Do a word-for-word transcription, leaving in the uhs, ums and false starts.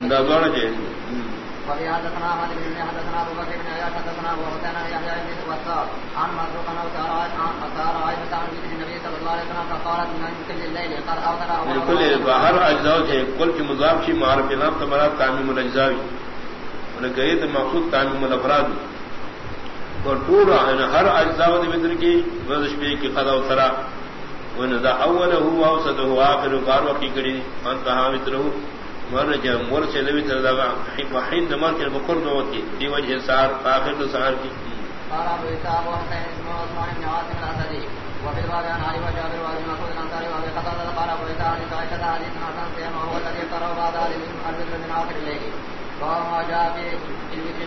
دوڑ جائے وفي حدثنا احمد بن حدثنا ابو بكر بن عياش حدثنا ابو حسين يحيى بن وثاق عن مسروق انه سار عائشة عن النبي صلى الله عليه وسلم فقالت من كل الليل قد اوتر من كل باہر اجزاء سے کل کی مضاف کی معرف نام تمہارا تعمیم الاجزاء انہیں کہے تو مقصود تعمیم الافراد اور پورا ہر اجزاء کے بدر کی ورزش پہ کی قد اوتر ونذا اوله واوسطه اخر قال وقي کری انتهى مثله مرجع مر سے نبی ترضا وحين دمر کے بقرب ہوتی دی وجہ سار اخر تو سار کی قال ابو اسحاق وحسين اسمه عثمان بن عاصم الاسدي وفي الباب عن علي وجابر وابي مسعود الانصاري وابي قتاده قال ابو اسحاق عن عائشة حديث حسن سيما هو الذي قرأ بعد علي من اخر الليل وما جاء في